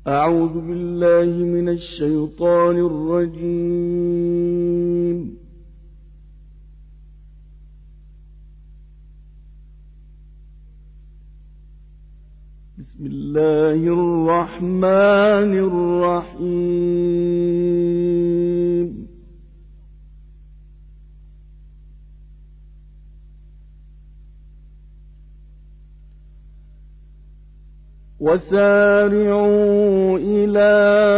أعوذ بالله من الشيطان الرجيم. بسم الله الرحمن الرحيم. وسارعوا إلى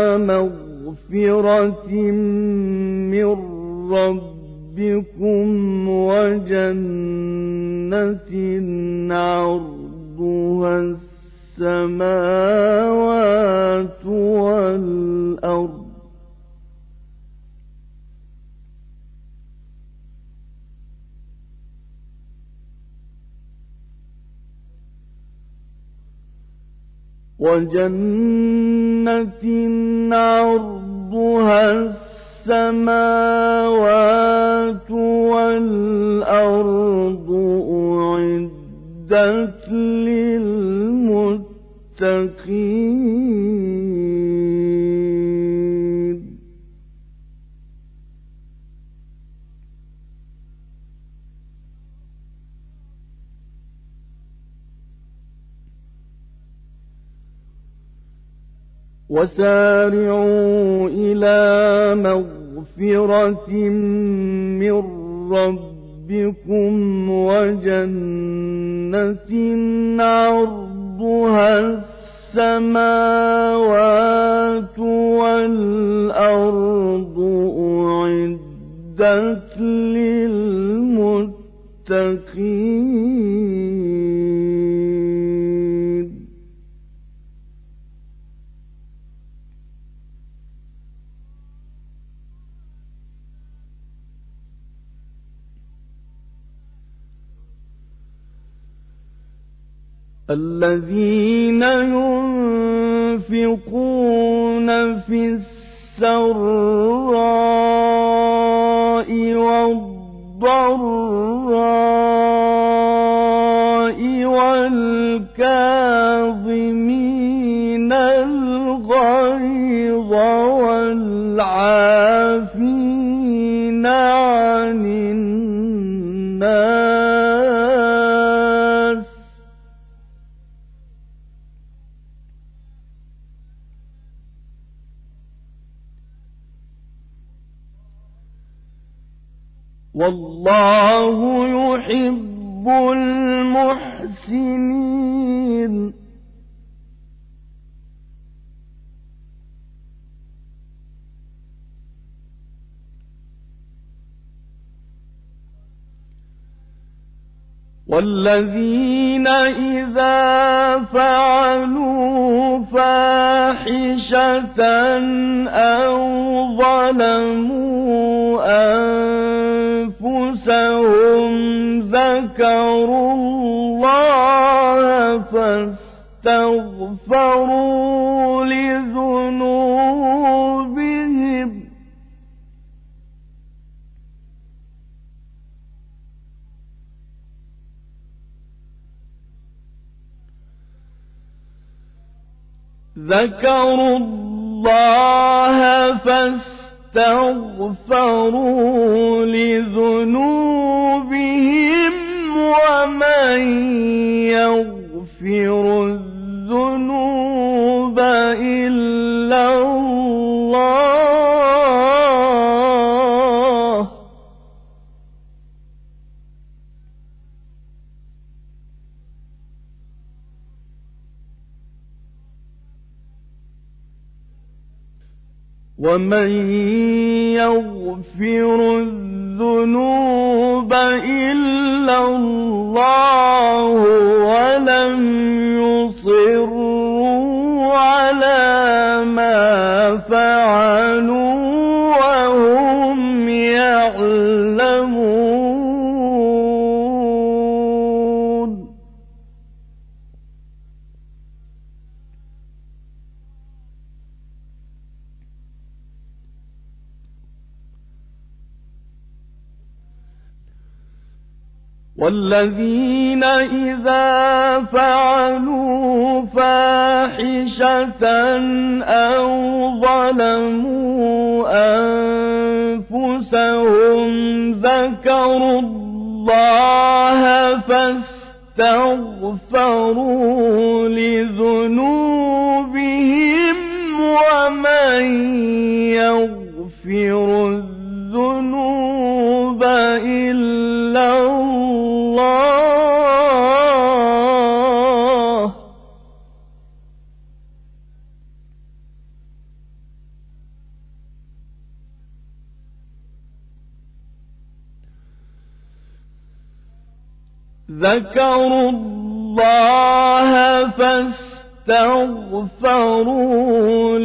مغفرة من ربكم وجنة عرضها السماوات والأرض عرضها السماوات والأرض أعدت للمتقين. وسارعوا إلى مغفرة من ربكم وجنة عرضها السماوات والأرض أعدت للمتقين. الذين ينفقون في السراء والضراء والكاظمين الغيظ والعافين عن الناس والله يحب المحسنين. والذين إذا فعلوا فاحشة أو ظلموا أنفسهم ذكروا الله فاستغفروا لذنوبهم ومن يغفر الذنوب إلا الله ومن يغفر الذنوب إلا الله ولم يصروا على ما فعلوا وهم يعلمون. والذين إذا فعلوا فاحشة أو ظلموا أنفسهم ذكروا الله فاستغفروا لذنوبهم ومن يغفر الذنوب إلا الله ذكروا الله فاستغفروا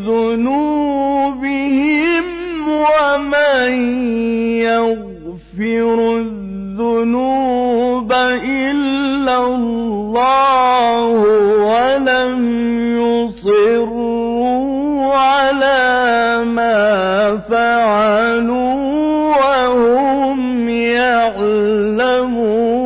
لذنوبهم ومن يغفر الذنوب إلا الله ولم يصروا على ما فعلوا وهم يعلمون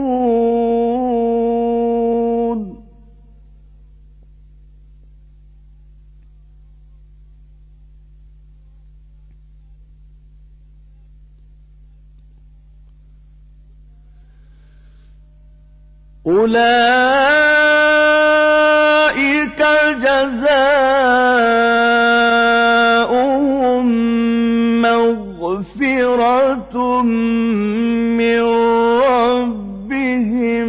أولئك جزاؤهم مغفرة من ربهم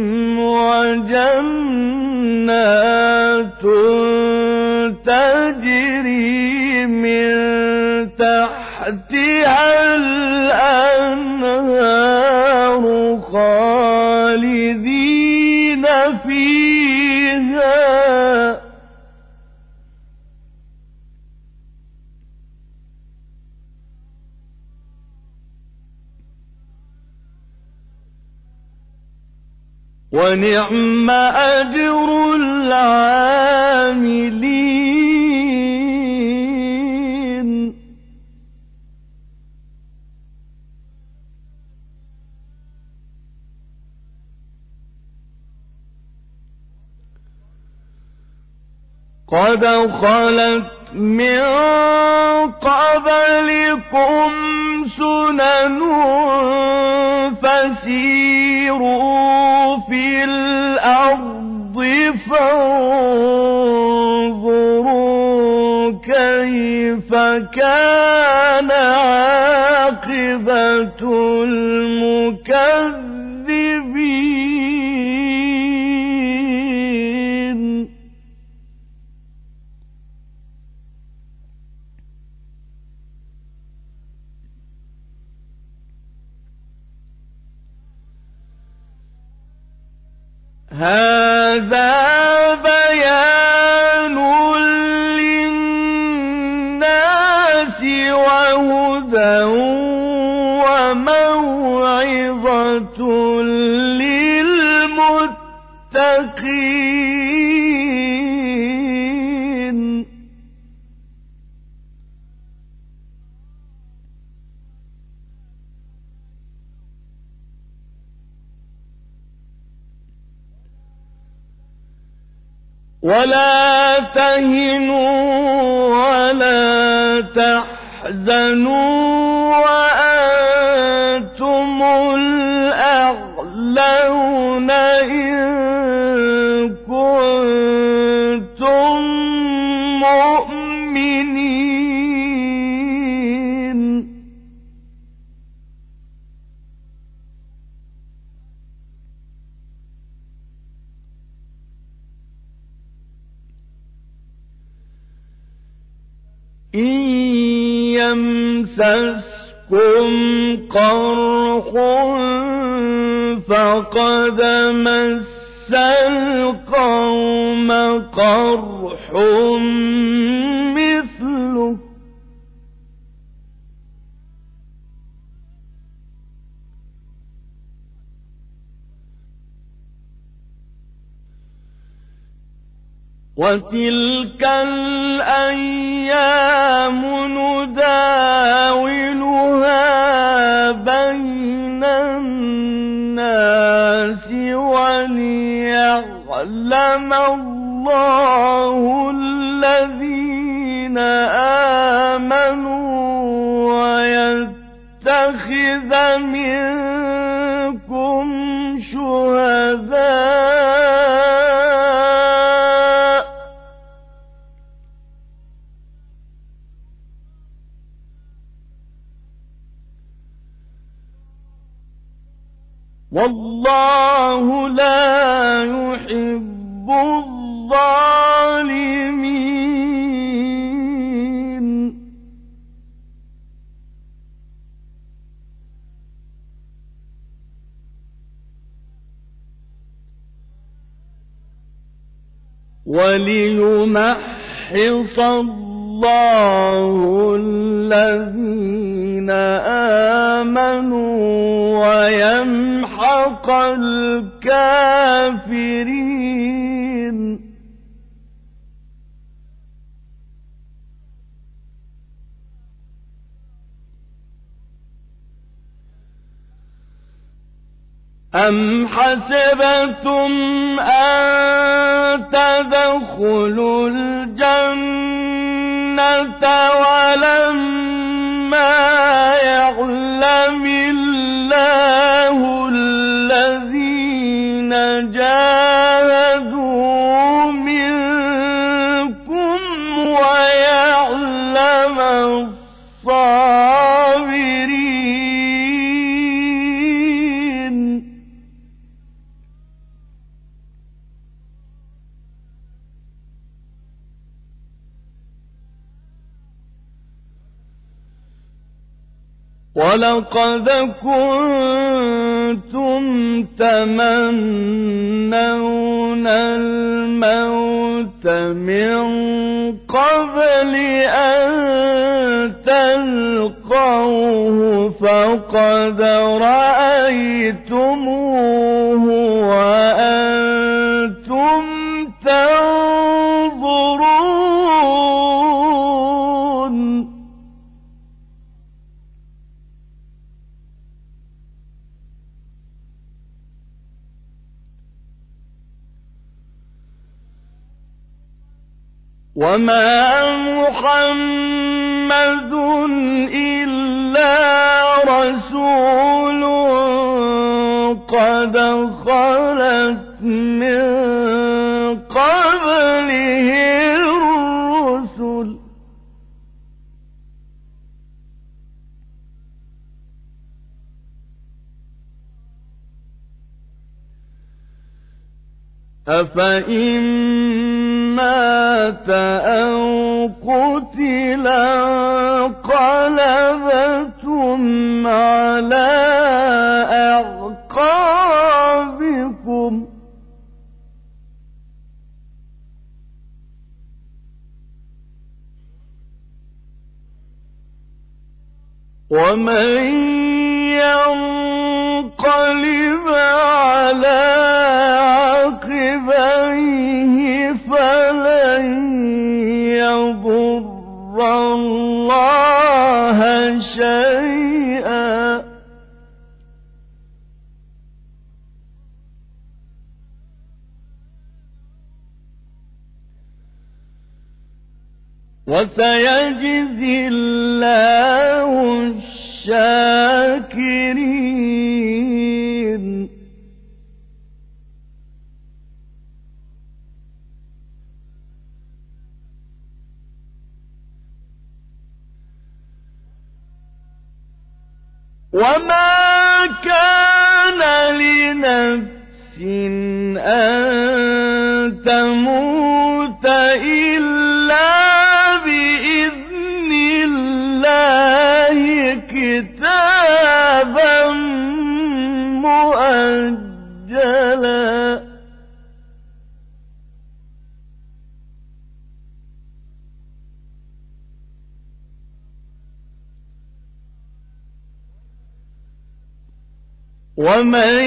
وجنات تجري من تحتها الأنهار خالدين فيها ونعم أجر العاملين قد خلت من قبلكم سنن فسيروا في الأرض فانظروا كيف كان عاقبة المكذبين هذا بيان للناس وهدى وموعظة للمتقين ولا تهنوا ولا تحزنوا وأنتم الأعلون إن كنتم مؤمنين إن يمسسكم قرح فقد مس القوم قرح مثله وتلك الأيام نداولها بين الناس ليعلم الله الذين آمنوا ويتخذ منكم شهداء والله لا يحب الظالمين وليمحص الله الذين آمنوا ويمحق الكافرين أم حسبتم أن تدخلوا الجنة ولما يعلم الله الذين جاهدوا منكم ويعلم الصابرين ولقد كنتم تمنون الموت من قبل أن تلقوه فقد رأيتموه وأنتم تنظرون وما محمد إلا رسول قد خلت من قبله الرسل أفإن مات أو قتل انقلبتم على أعقابكم ومن ينقلب على عقبيه فلن يضر الله شيئا وسيجزي الله الشاكرين وما كان لنفس أن تموت إلا بإذن الله كتابا مؤجلا ومن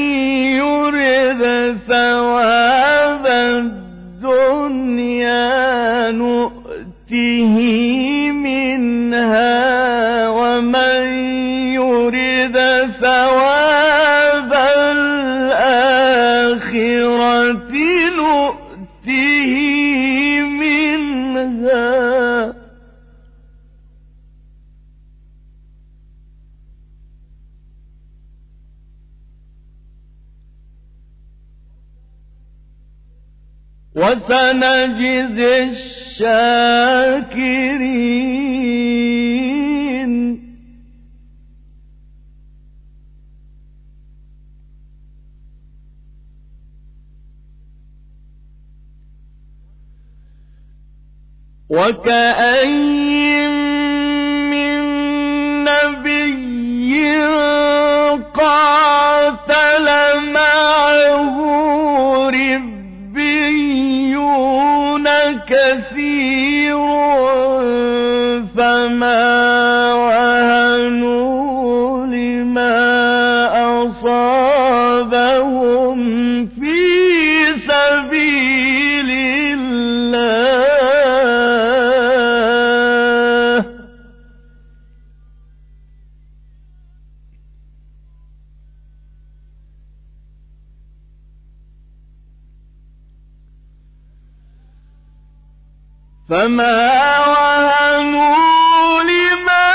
يرد ثواب الدنيا نؤته منها ومن يرد ثواب الآخرة وسنجزي الشاكرين. وكأين من نبي قاتل معه ربيون كثير فما وهنوا لما أصابهم في سبيل الله فما وهنوا لما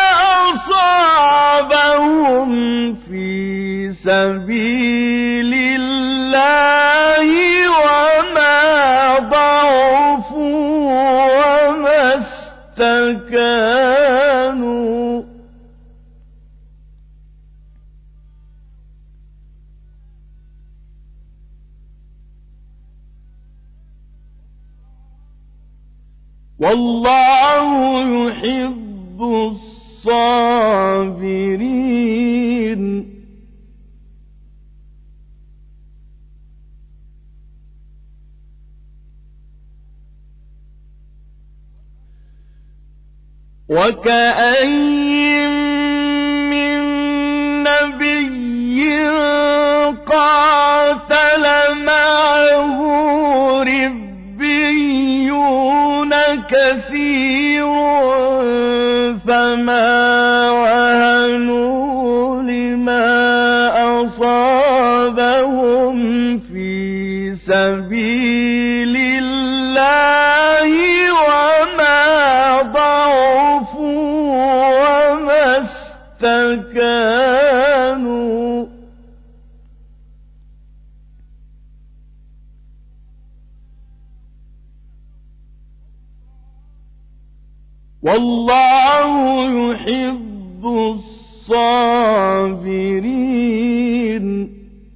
أصابهم في سبيل الله وما ضعفوا وما استكانوا والله يحب الصابرين. وكأين من نبي قاتل معه ربيون كثير فما وهنوا لما أصابهم في سبيل الله وما ضعفوا وما استكانوا والله يحب الصابرين.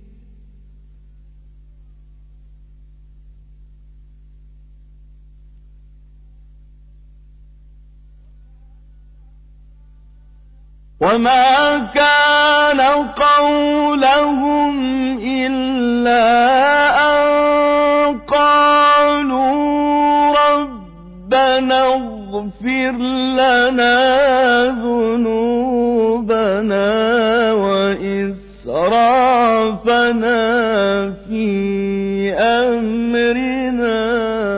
وما كان قولهم إلا أن قالوا ربنا اغفر لنا ذنوبنا وإسرافنا في أمرنا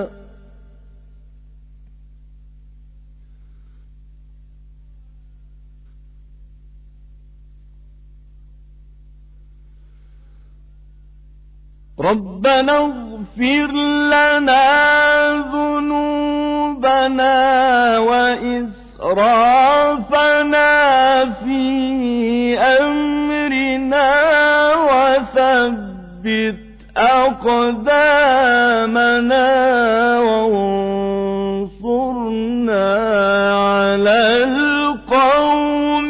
ربنا اغفر لنا ذنوبنا وإسرافنا في أمرنا وثبت أقدامنا وانصرنا على القوم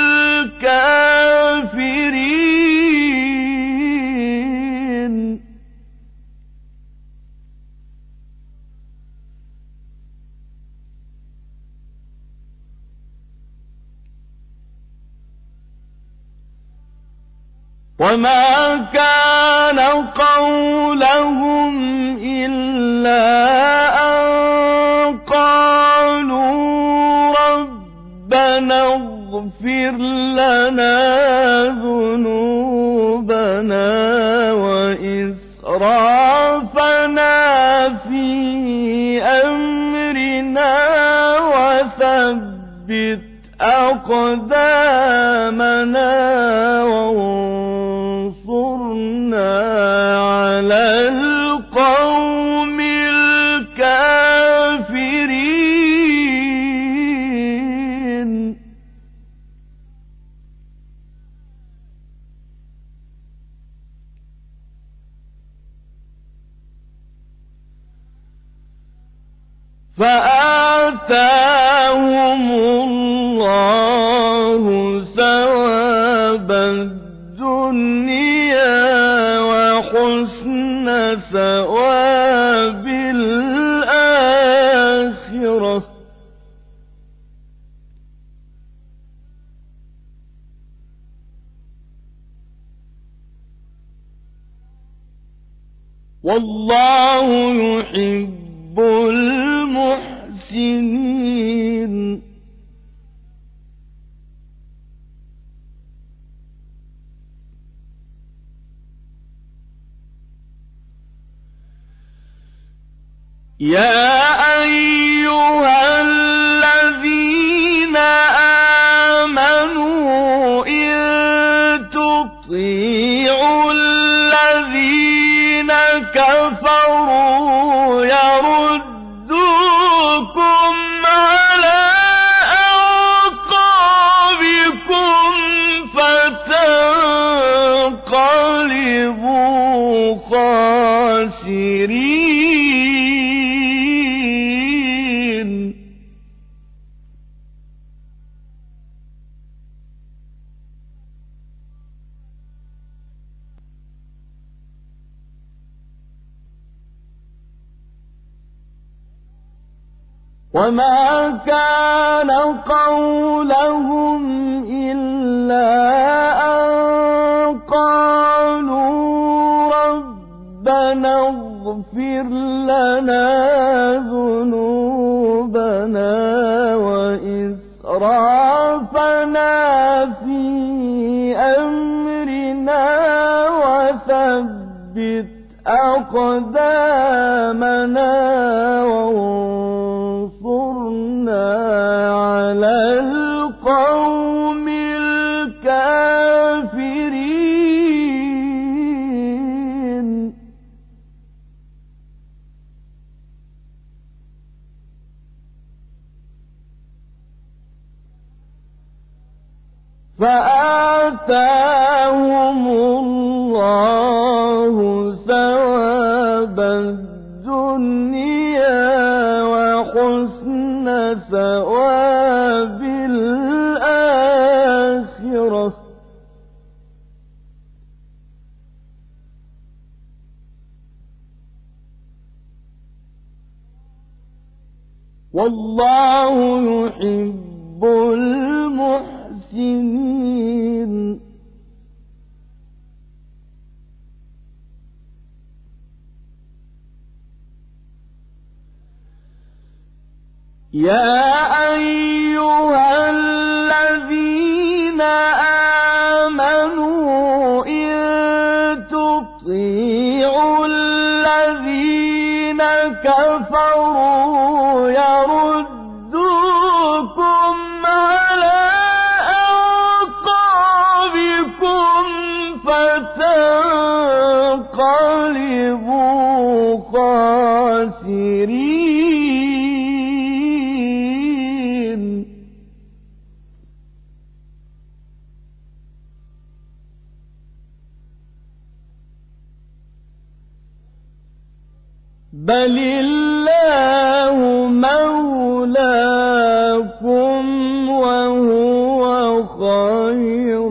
الكافرين. وما كان قولهم إلا أن قالوا ربنا اغفر لنا ذنوبنا وإسرافنا في أمرنا وثبت أقدامنا وانصرنا على القوم الكافرين. فآتاهم الله ثواب الدنيا وحسن ثواب الآخرة والله يحب المحسنين يا أيها الذين آمنوا إن تطيعوا الذين كفروا يردوكم على أعقابكم فتنقلبوا خاسرين وما كان قولهم إلا أن قالوا ربنا اغفر لنا ذنوبنا وإسرافنا في أمرنا وثبت أقدامنا وانصرنا على القوم الكافرين فآتاهم الله ثواب الدنيا وحسن ثواب الآخرة والله يحب المحسنين يا أيها الذين آمنوا إن تطيعوا الذين كفروا يردوكم على أعقابكم فتنقلبوا خاسرين بل الله مولاكم وهو خير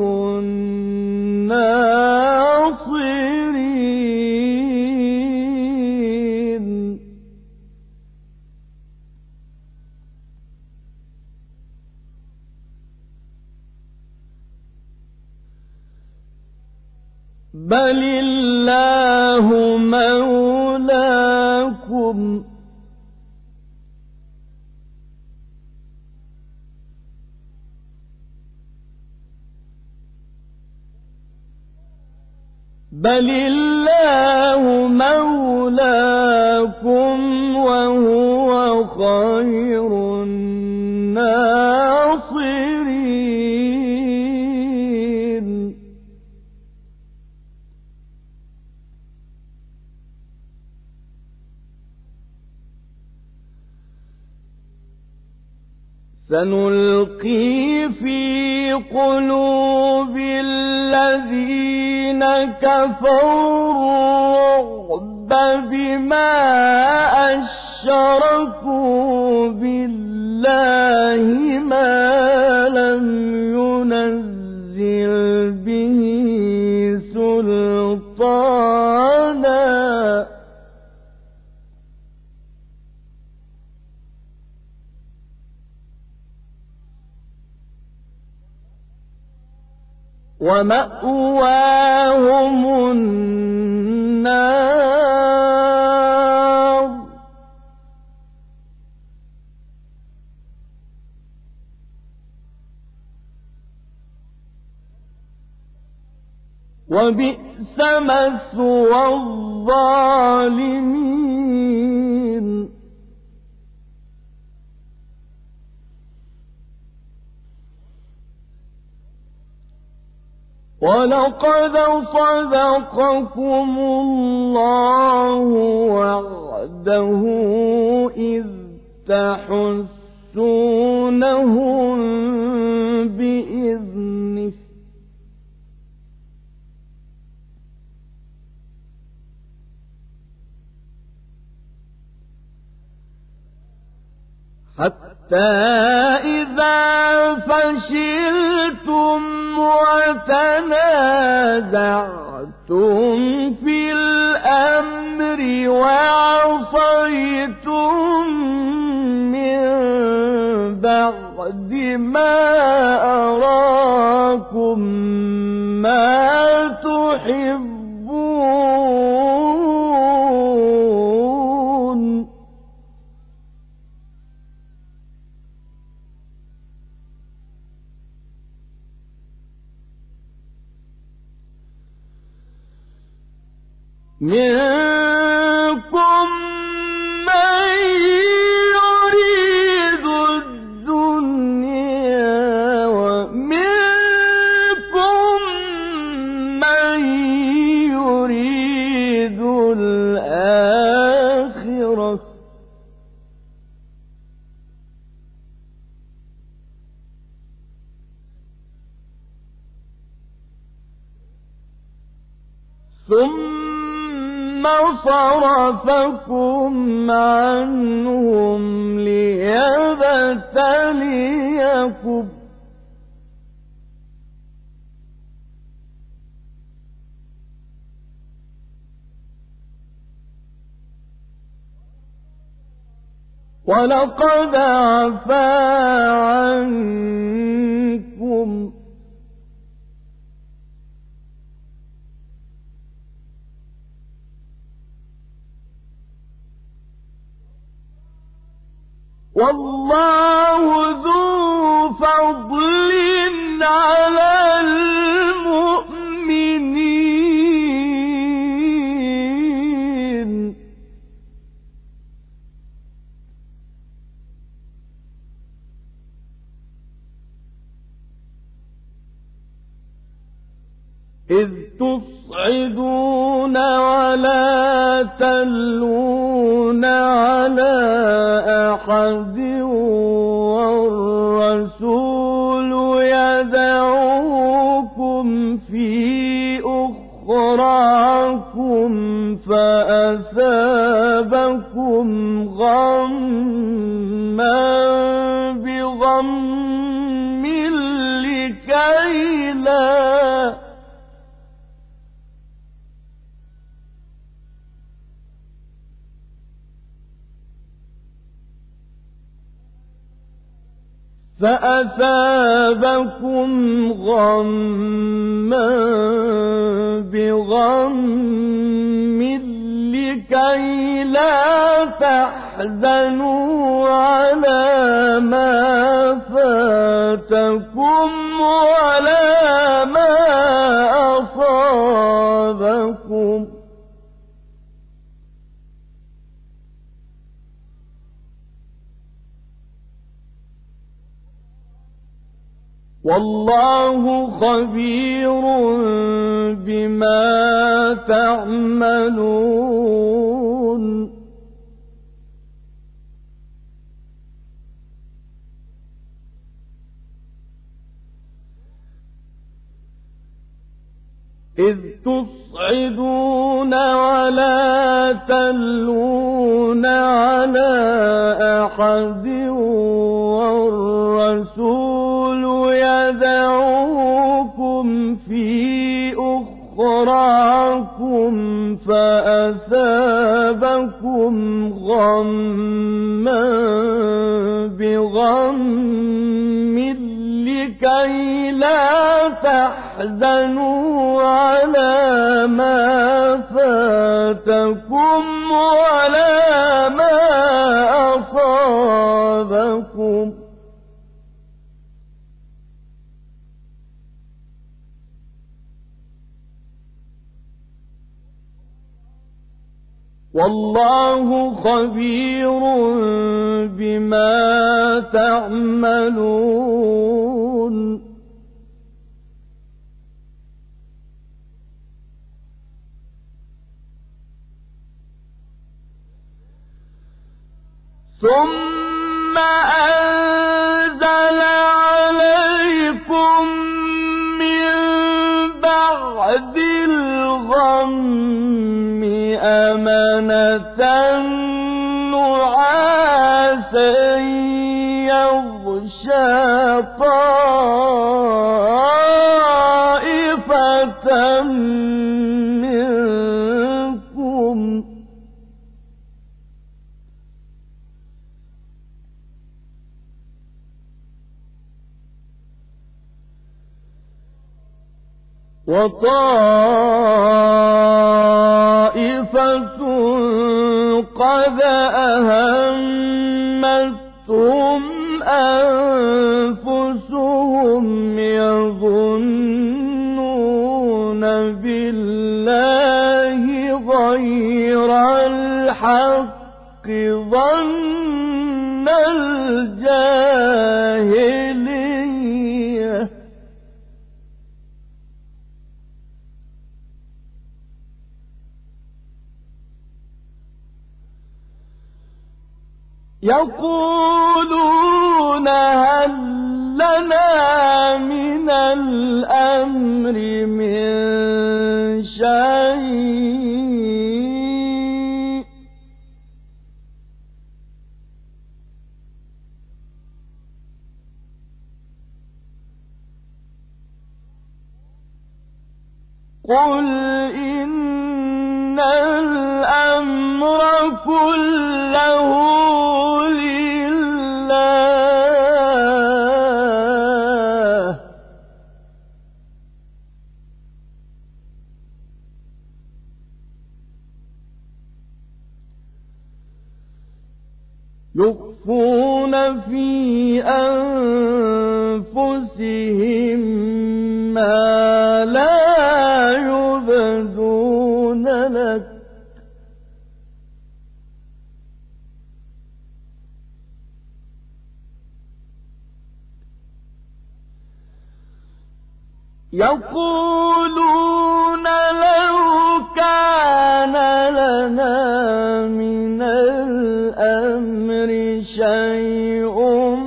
الناصرين بل الله مولاكم بل الله مولاكم وهو خير الناصرين سنلقي في قلوب الذين كفروا بما أشركوا بالله ما لم ينزل به سلطانا ومأواهم النار وبئس مثوى الظالمين ولقد صدقكم الله وعده إذ تحسونهم بإذنه حتى إذا فشلتم وتنازعتم في الأمر وعصيتم من بعد ما أراكم ما تحبون منكم من يريد الدنيا ومنكم من يريد الآخرة ثم صرفكم عنهم ليبتليكم ولقد عفا عنكم والله ذو فضل على المؤمنين إذ تصعدون ولا تلوون على أحد والرسول يدعوكم في أخراكم فأثابكم غما بغم لكي لا فأثابكم غما بغم لكي لا تحزنوا على ما فاتكم ولا ما أصابكم والله خبير بما تعملون إذ تصعدون ولا تلوون على أحد والرسول يدعوكم في أخراكم فأثابكم غما بغم لكي لا تحزنوا على ما فاتكم ولا ما أصابكم والله خبير بما تعملون ثم أنزل عليكم من بعد الغم أمنة نعاسا يغشى طائفة منكم وطائفة قد أهمتهم أنفسهم يظنون بالله غير الحق ظن الجاهلية يقولون هل لنا من الأمر من شيء قل إن الأمر كله لله يخفون في أنفسهم ما لا يبدون لك يقولون لو كان لنا من الأمر شيء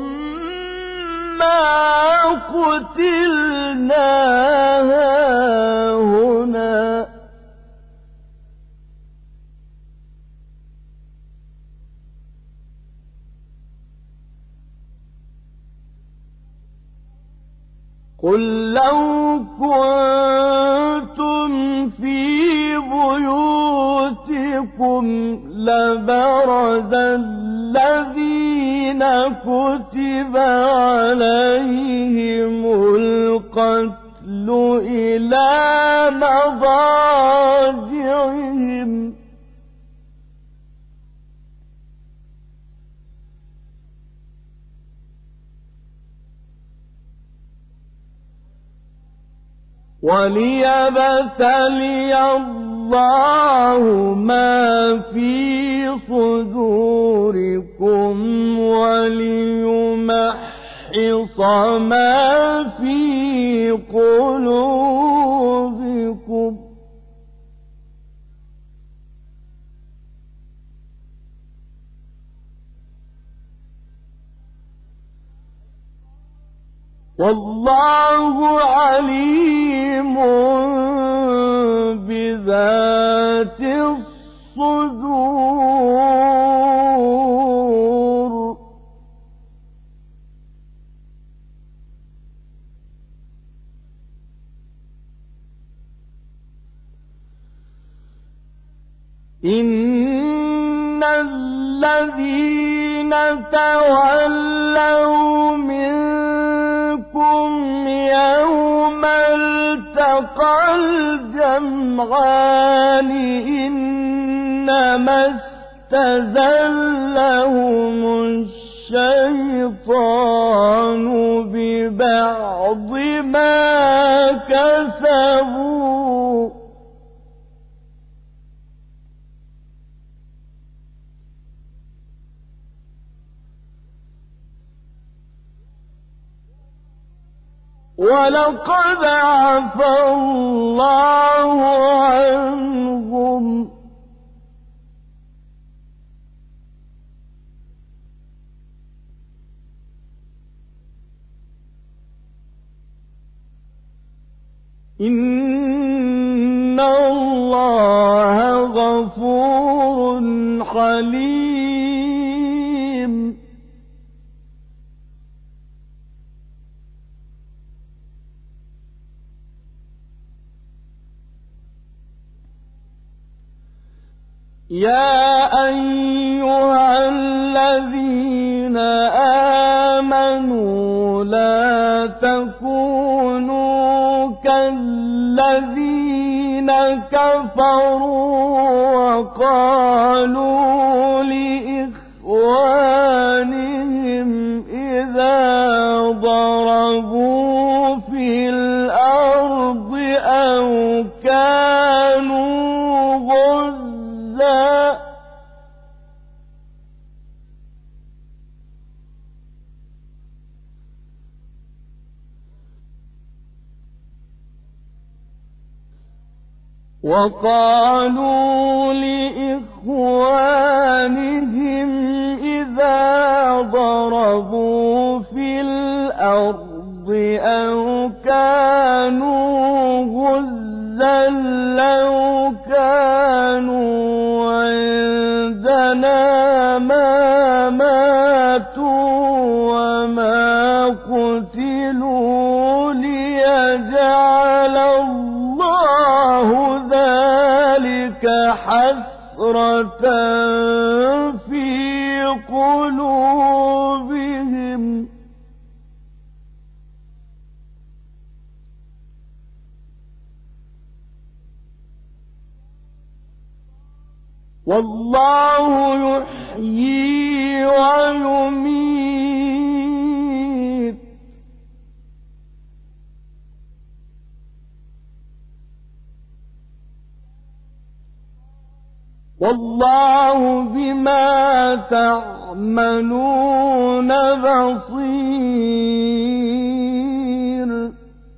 ما قتلنا هاهنا قل لو كنتم في بيوتكم لبرز الذين كتب عليهم القتل إلى مضاجعهم وليبتلي الله ما في صدوركم وليمحص ما في قلوبكم والله عليم ذات الصدور إن الذين تولوا منكم يوم التقى الجمعان إنما استزلهم الشيطان ببعض ما كسبوا ولقد عفا الله عنهم إن الله غفور حليم يا أيها الذين آمنوا لا تكونوا كالذين كفروا وقالوا لإخوانهم إذا ضربوا في الأرض أو كانوا غزاً وقالوا لإخوانهم إذا ضربوا في الأرض أو كانوا غزاً لو كانوا عندنا ما ماتوا وما قتلوا ليجعل الله ذلك حسرة في قلوبهم والله يحيي ويميت والله بما تعملون بصير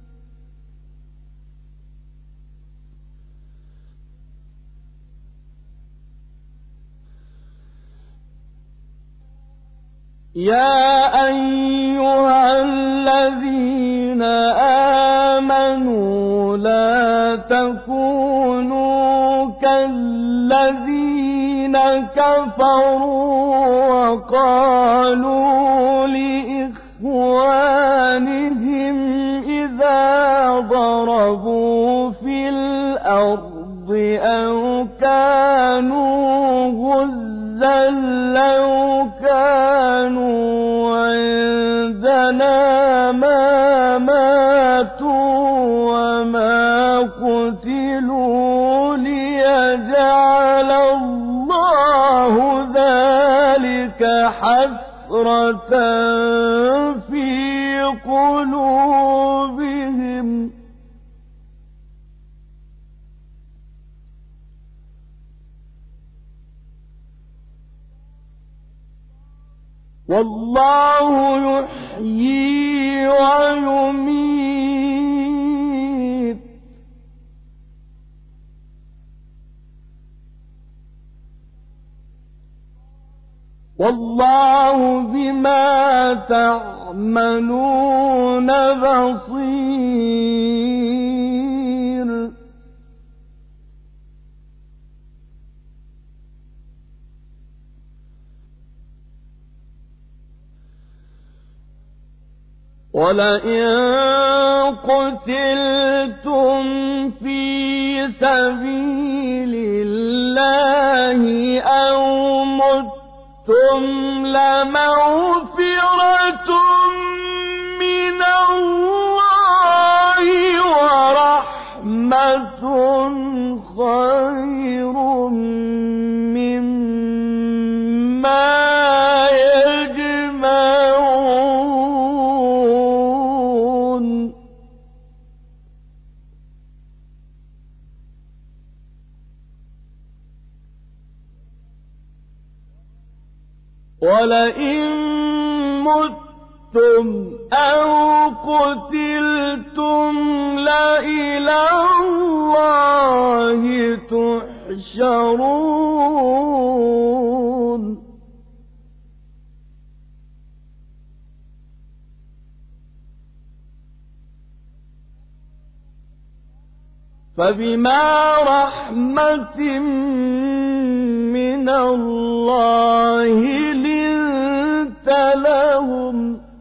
يا أيها الذين آمنوا لا تكونوا كالذين كفروا وقالوا لإخوانهم إذا ضربوا في الأرض أو كانوا غزاً لو كانوا عندنا ما ماتوا وما قتلوا ليجعل الله ذلك حسرة في قلوبهم والله يحيي ويميت والله بما تعملون بصير. ولئن قتلتم في سبيل الله أو متم لمغفرة من الله ورحمة خير مما يجمعون. ولئن متم أو قتلتم لإلى الله تحشرون. فبما رحمة من الله لنت لهم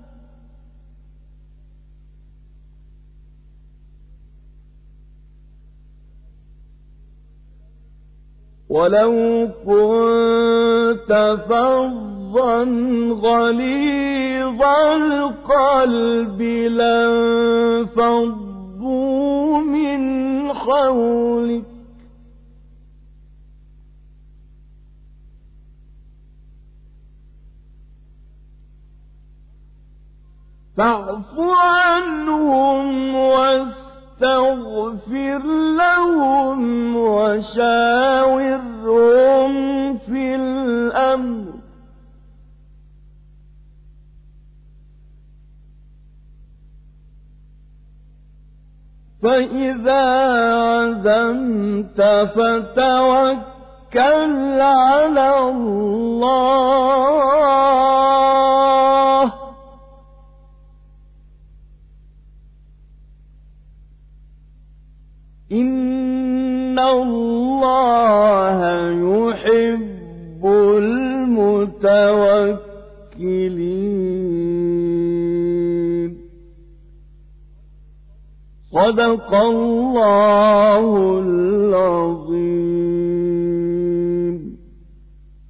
ولو كنت فظا غليظ القلب لانفضوا من حولك فاعف عنهم واستغفر لهم وشاورهم في الأمر فإذا عزمت فتوكل على الله إن الله يحب المتوكلين. صدق الله العظيم.